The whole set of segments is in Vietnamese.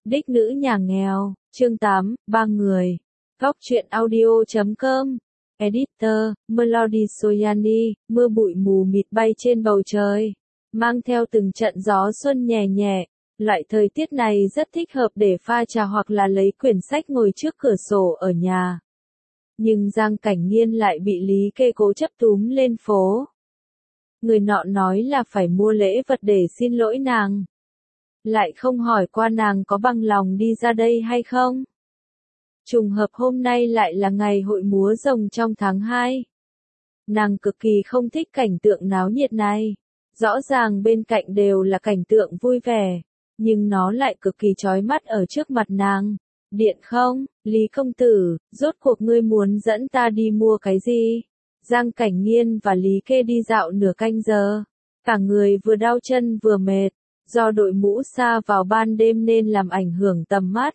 Đích nữ nhà nghèo, chương 8, ba người. Góc truyện audio.com. Editor, Melody Soyani, mưa bụi mù mịt bay trên bầu trời, mang theo từng trận gió xuân nhẹ nhẹ. Loại thời tiết này rất thích hợp để pha trà hoặc là lấy quyển sách ngồi trước cửa sổ ở nhà. Nhưng Giang Cảnh Nghiên lại bị Lý Kê cố chấp túm lên phố. Người nọ nói là phải mua lễ vật để xin lỗi nàng. Lại không hỏi qua nàng có bằng lòng đi ra đây hay không. Trùng hợp hôm nay lại là ngày hội múa rồng trong tháng 2. Nàng cực kỳ không thích cảnh tượng náo nhiệt này. Rõ ràng bên cạnh đều là cảnh tượng vui vẻ, nhưng nó lại cực kỳ chói mắt ở trước mặt nàng. Điện không, Lý công tử, rốt cuộc ngươi muốn dẫn ta đi mua cái gì? Giang Cảnh Nghiên và Lý Kê đi dạo nửa canh giờ. Cả người vừa đau chân vừa mệt, do đội mũ xa vào ban đêm nên làm ảnh hưởng tầm mắt.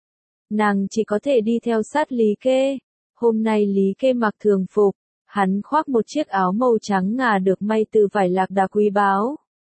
Nàng chỉ có thể đi theo sát Lý Kê. Hôm nay Lý Kê mặc thường phục, hắn khoác một chiếc áo màu trắng ngà được may từ vải lạc đà quý báu.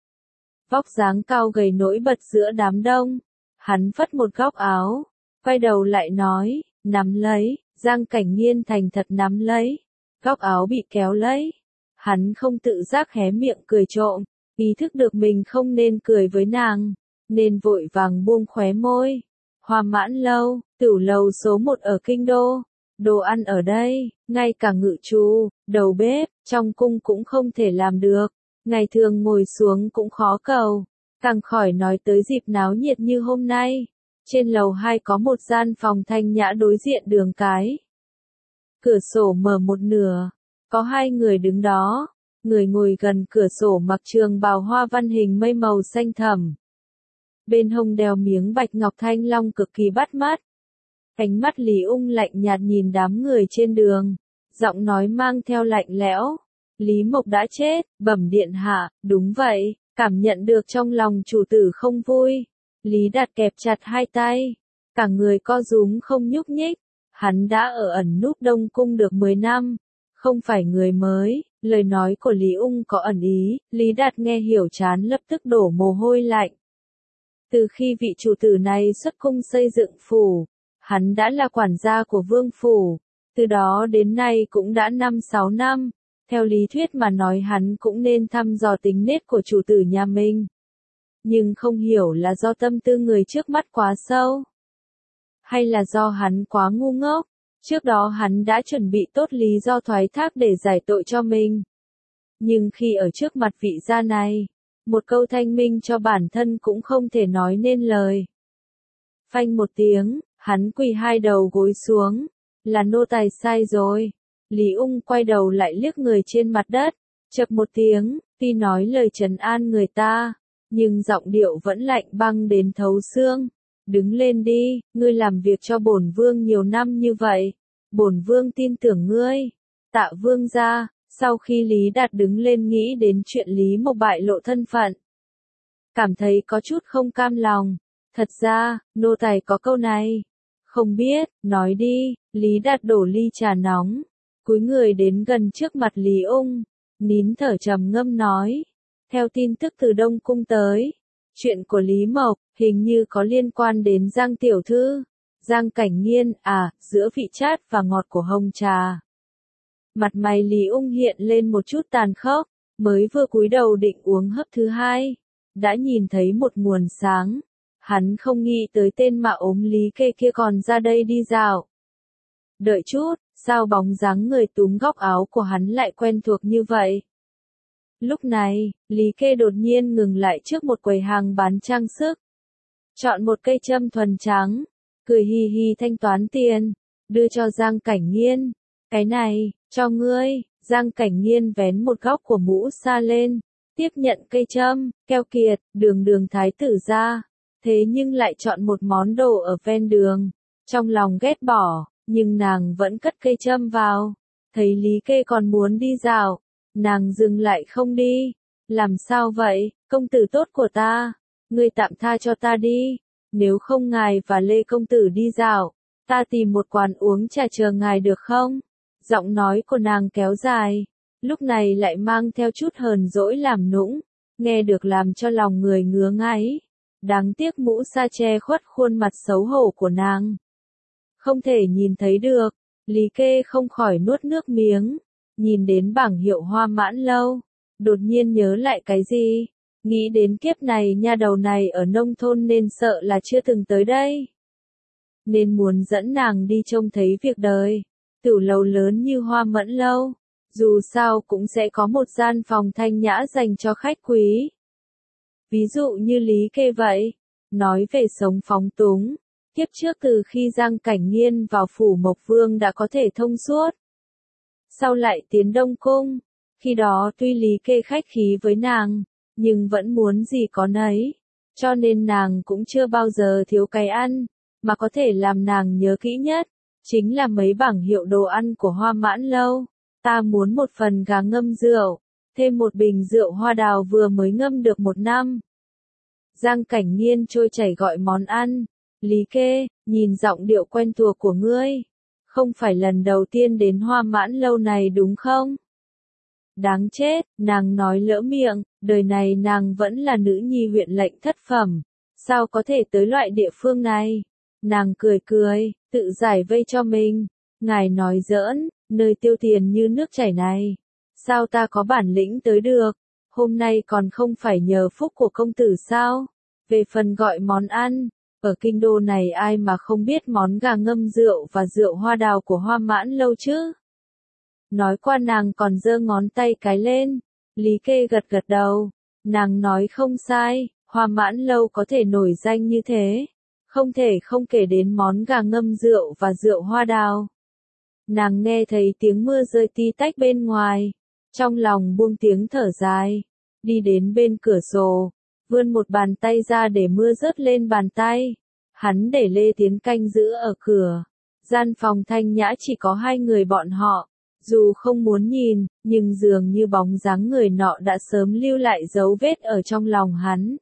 Vóc dáng cao gầy nổi bật giữa đám đông. Hắn phất một góc áo, quay đầu lại nói, nắm lấy. Giang Cảnh Nghiên thành thật nắm lấy. Góc áo bị kéo lấy. Hắn không tự giác hé miệng cười trộm, ý thức được mình không nên cười với nàng, nên vội vàng buông khóe môi. Hoa Mãn Lâu, tửu lầu số 1 ở Kinh Đô. Đồ ăn ở đây, ngay cả ngự trù, đầu bếp, trong cung cũng không thể làm được. Ngày thường ngồi xuống cũng khó cầu. Càng khỏi nói tới dịp náo nhiệt như hôm nay. Trên lầu 2 có một gian phòng thanh nhã đối diện đường cái. Cửa sổ mở một nửa. Có 2 người đứng đó. Người ngồi gần cửa sổ mặc trường bào hoa văn hình mây màu xanh thẳm. Bên hông đeo miếng bạch ngọc thanh long cực kỳ bắt mắt. Ánh mắt Lý Ung lạnh nhạt nhìn đám người trên đường. Giọng nói mang theo lạnh lẽo. Lý Mộc đã chết, bẩm điện hạ, đúng vậy, cảm nhận được trong lòng chủ tử không vui. Lý Đạt kẹp chặt 2 tay. Cả người co rúm không nhúc nhích. Hắn đã ở ẩn núp Đông Cung được 10 năm. Không phải người mới. Lời nói của Lý Ung có ẩn ý. Lý Đạt nghe hiểu chán lập tức đổ mồ hôi lạnh. Từ khi vị chủ tử này xuất cung xây dựng phủ, hắn đã là quản gia của vương phủ. Từ đó đến nay cũng đã 5-6 năm. Theo lý thuyết mà nói hắn cũng nên thăm dò tính nết của chủ tử nhà mình. Nhưng không hiểu là do tâm tư người trước mắt quá sâu, hay là do hắn quá ngu ngốc. Trước đó hắn đã chuẩn bị tốt lý do thoái thác để giải tội cho mình. Nhưng khi ở trước mặt vị gia này, một câu thanh minh cho bản thân cũng không thể nói nên lời. Phanh một tiếng, hắn quỳ 2 đầu gối xuống. Là nô tài sai rồi. Lý Ung quay đầu lại liếc người trên mặt đất. Chậc một tiếng, tuy nói lời trấn an người ta, nhưng giọng điệu vẫn lạnh băng đến thấu xương. Đứng lên đi, ngươi làm việc cho bổn vương nhiều năm như vậy. Bổn vương tin tưởng ngươi. Tạ vương gia. Sau khi Lý Đạt đứng lên nghĩ đến chuyện Lý Mộc bại lộ thân phận, cảm thấy có chút không cam lòng. Thật ra, nô tài có câu này. Không biết, nói đi. Lý Đạt đổ ly trà nóng, cúi người đến gần trước mặt Lý Ung, nín thở trầm ngâm nói. Theo tin tức từ Đông Cung tới, chuyện của Lý Mộc, hình như có liên quan đến Giang tiểu thư. Giang Cảnh Nghiên, giữa vị chát và ngọt của hồng trà. Mặt mày Lý Ung hiện lên một chút tàn khốc, mới vừa cúi đầu định uống hớp thứ 2, đã nhìn thấy một nguồn sáng. Hắn không nghĩ tới tên mà ốm Lý Kê kia còn ra đây đi dạo. Đợi chút, sao bóng dáng người túm góc áo của hắn lại quen thuộc như vậy? Lúc này, Lý Kê đột nhiên ngừng lại trước một quầy hàng bán trang sức. Chọn một cây châm thuần trắng, cười hì hì thanh toán tiền, đưa cho Giang Cảnh Nghiên. Cái này, cho ngươi. Giang Cảnh Nghiên vén một góc của mũ sa lên, tiếp nhận cây châm, keo kiệt, đường thái tử ra. Thế nhưng lại chọn một món đồ ở ven đường. Trong lòng ghét bỏ, nhưng nàng vẫn cất cây châm vào. Thấy Lý Kê còn muốn đi dạo, nàng dừng lại không đi. Làm sao vậy, công tử tốt của ta? Ngươi tạm tha cho ta đi. Nếu không ngài và Lê công tử đi dạo, ta tìm một quán uống trà chờ ngài được không? Giọng nói của nàng kéo dài, lúc này lại mang theo chút hờn dỗi làm nũng, nghe được làm cho lòng người ngứa ngáy. Đáng tiếc mũ sa che khuất khuôn mặt xấu hổ của nàng. Không thể nhìn thấy được, Lý Kê không khỏi nuốt nước miếng, nhìn đến bảng hiệu Hoa Mãn Lâu, đột nhiên nhớ lại cái gì, nghĩ đến kiếp này nha đầu này ở nông thôn nên sợ là chưa từng tới đây. Nên muốn dẫn nàng đi trông thấy việc đời, tử lầu lớn như Hoa Mẫn Lâu, dù sao cũng sẽ có một gian phòng thanh nhã dành cho khách quý. Ví dụ như Lý Kê vậy, nói về sống phóng túng, kiếp trước từ khi Giang Cảnh Nghiên vào phủ Mộc Vương đã có thể thông suốt. Sau lại tiến Đông Cung, khi đó tuy Lý Kê khách khí với nàng, nhưng vẫn muốn gì có nấy, cho nên nàng cũng chưa bao giờ thiếu cái ăn, mà có thể làm nàng nhớ kỹ nhất, chính là mấy bảng hiệu đồ ăn của Hoa Mãn Lâu. Ta muốn một phần gà ngâm rượu, thêm một bình rượu hoa đào vừa mới ngâm được 1 năm. Giang Cảnh Nghiên trôi chảy gọi món ăn. Lý Kê, nhìn giọng điệu quen thuộc của ngươi, không phải lần đầu tiên đến Hoa Mãn Lâu này đúng không? Đáng chết, nàng nói lỡ miệng, đời này nàng vẫn là nữ nhi huyện lệnh thất phẩm, sao có thể tới loại địa phương này? Nàng cười cười, tự giải vây cho mình, ngài nói giỡn, nơi tiêu tiền như nước chảy này, sao ta có bản lĩnh tới được, hôm nay còn không phải nhờ phúc của công tử sao? Về phần gọi món ăn, ở kinh đô này ai mà không biết món gà ngâm rượu và rượu hoa đào của Hoa Mãn Lâu chứ? Nói qua nàng còn giơ ngón tay cái lên, Lý Kê gật gật đầu, nàng nói không sai, Hoa Mãn Lâu có thể nổi danh như thế, không thể không kể đến món gà ngâm rượu và rượu hoa đào. Nàng nghe thấy tiếng mưa rơi tí tách bên ngoài, trong lòng buông tiếng thở dài, đi đến bên cửa sổ, vươn một bàn tay ra để mưa rớt lên bàn tay. Hắn để Lê Tiến canh giữ ở cửa. Gian phòng thanh nhã chỉ có 2 người bọn họ. Dù không muốn nhìn, nhưng dường như bóng dáng người nọ đã sớm lưu lại dấu vết ở trong lòng hắn.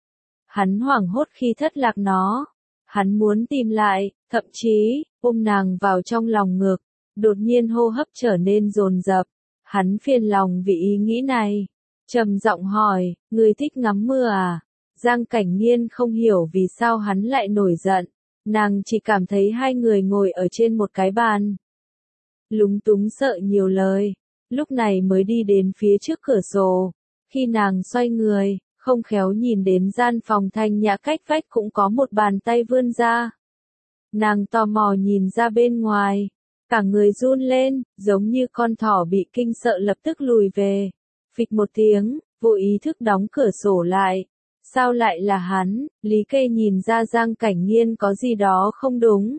Hắn hoảng hốt khi thất lạc nó. Hắn muốn tìm lại, thậm chí, ôm nàng vào trong lòng ngực. Đột nhiên hô hấp trở nên dồn dập. Hắn phiền lòng vì ý nghĩ này. Trầm giọng hỏi, ngươi thích ngắm mưa à? Giang Cảnh Nghiên không hiểu vì sao hắn lại nổi giận. Nàng chỉ cảm thấy 2 người ngồi ở trên một cái bàn. Lúng túng sợ nhiều lời. Lúc này mới đi đến phía trước cửa sổ. Khi nàng xoay người, không khéo nhìn đến gian phòng thanh nhã cách vách cũng có một bàn tay vươn ra. Nàng tò mò nhìn ra bên ngoài. Cả người run lên, giống như con thỏ bị kinh sợ lập tức lùi về. Phịch một tiếng, vô ý thức đóng cửa sổ lại. Sao lại là hắn? Lý Kê nhìn ra Giang Cảnh Nghiên có gì đó không đúng.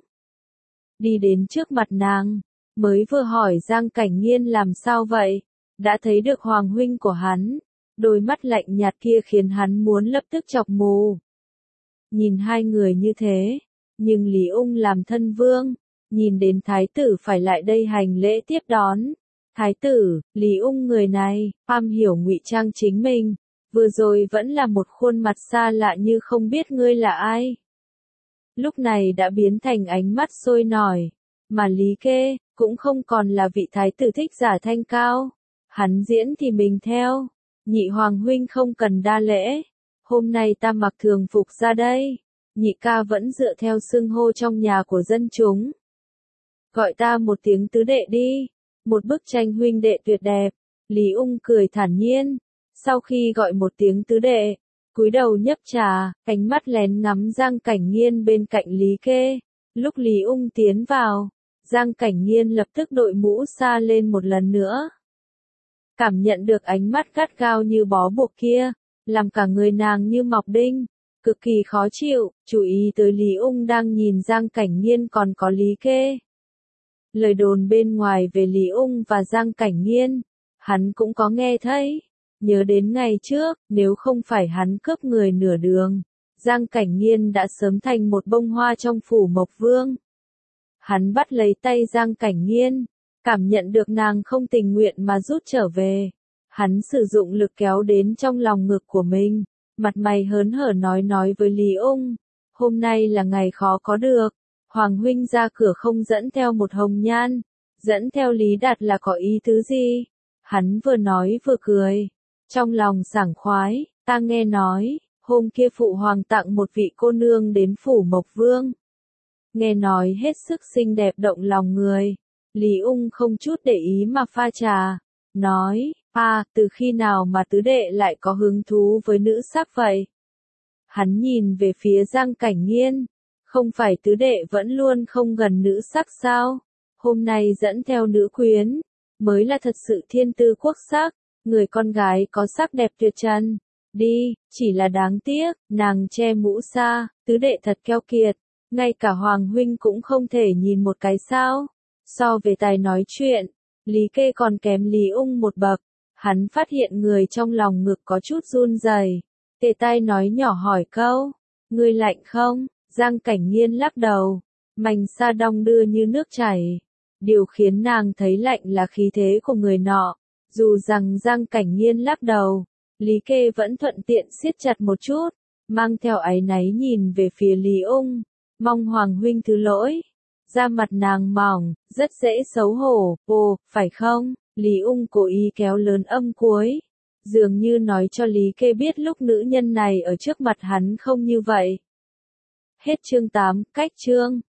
Đi đến trước mặt nàng, mới vừa hỏi Giang Cảnh Nghiên làm sao vậy, đã thấy được Hoàng huynh của hắn, đôi mắt lạnh nhạt kia khiến hắn muốn lập tức chọc mù. Nhìn 2 người như thế, nhưng Lý Ung làm thân vương, nhìn đến thái tử phải lại đây hành lễ tiếp đón. Thái tử, Lý Ung người này, am hiểu ngụy trang chính mình, vừa rồi vẫn là một khuôn mặt xa lạ như không biết ngươi là ai. Lúc này đã biến thành ánh mắt sôi nổi, mà Lý Kê, cũng không còn là vị thái tử thích giả thanh cao. Hắn diễn thì mình theo, nhị hoàng huynh không cần đa lễ, hôm nay ta mặc thường phục ra đây, nhị ca vẫn dựa theo xưng hô trong nhà của dân chúng. Gọi ta một tiếng tứ đệ đi. Một bức tranh huynh đệ tuyệt đẹp. Lý Ung cười thản nhiên. Sau khi gọi một tiếng tứ đệ, cúi đầu nhấp trà, ánh mắt lén ngắm Giang Cảnh Nghiên bên cạnh Lý Kê. Lúc Lý Ung tiến vào, Giang Cảnh Nghiên lập tức đội mũ sa lên một lần nữa. Cảm nhận được ánh mắt gắt gao như bó buộc kia, làm cả người nàng như mọc đinh, cực kỳ khó chịu, chú ý tới Lý Ung đang nhìn Giang Cảnh Nghiên còn có Lý Kê. Lời đồn bên ngoài về Lý Ung và Giang Cảnh Nghiên, hắn cũng có nghe thấy. Nhớ đến ngày trước, nếu không phải hắn cướp người nửa đường, Giang Cảnh Nghiên đã sớm thành một bông hoa trong phủ Mộc Vương. Hắn bắt lấy tay Giang Cảnh Nghiên, cảm nhận được nàng không tình nguyện mà rút trở về. Hắn sử dụng lực kéo đến trong lòng ngực của mình, mặt mày hớn hở nói với Lý Ung, hôm nay là ngày khó có được. Hoàng huynh ra cửa không dẫn theo một hồng nhan, dẫn theo Lý Đạt là có ý tứ gì? Hắn vừa nói vừa cười, trong lòng sảng khoái, ta nghe nói, Hôm kia phụ hoàng tặng một vị cô nương đến phủ Mộc Vương. Nghe nói hết sức xinh đẹp động lòng người. Lý Ung không chút để ý mà pha trà. Nói, từ khi nào mà tứ đệ lại có hứng thú với nữ sắc vậy? Hắn nhìn về phía Giang Cảnh Nghiên. Không phải tứ đệ vẫn luôn không gần nữ sắc sao? Hôm nay dẫn theo nữ quyến, mới là thật sự thiên tư quốc sắc, người con gái có sắc đẹp tuyệt trần. Đi, chỉ là đáng tiếc, nàng che mũ sa, tứ đệ thật keo kiệt, ngay cả Hoàng huynh cũng không thể nhìn một cái sao. So về tài nói chuyện, Lý Kê còn kém Lý Ung một bậc, hắn phát hiện người trong lòng ngực có chút run rẩy, tề tai nói nhỏ hỏi câu, ngươi lạnh không? Giang Cảnh Nghiên lắc đầu, mành sa đong đưa như nước chảy. Điều khiến nàng thấy lạnh là khí thế của người nọ. Dù rằng Giang Cảnh Nghiên lắc đầu, Lý Kê vẫn thuận tiện siết chặt một chút, mang theo áy náy nhìn về phía Lý Ung, mong Hoàng huynh thứ lỗi. Da mặt nàng mỏng, rất dễ xấu hổ, phải không? Lý Ung cố ý kéo lớn âm cuối, dường như nói cho Lý Kê biết lúc nữ nhân này ở trước mặt hắn không như vậy. Hết chương 8, cách chương.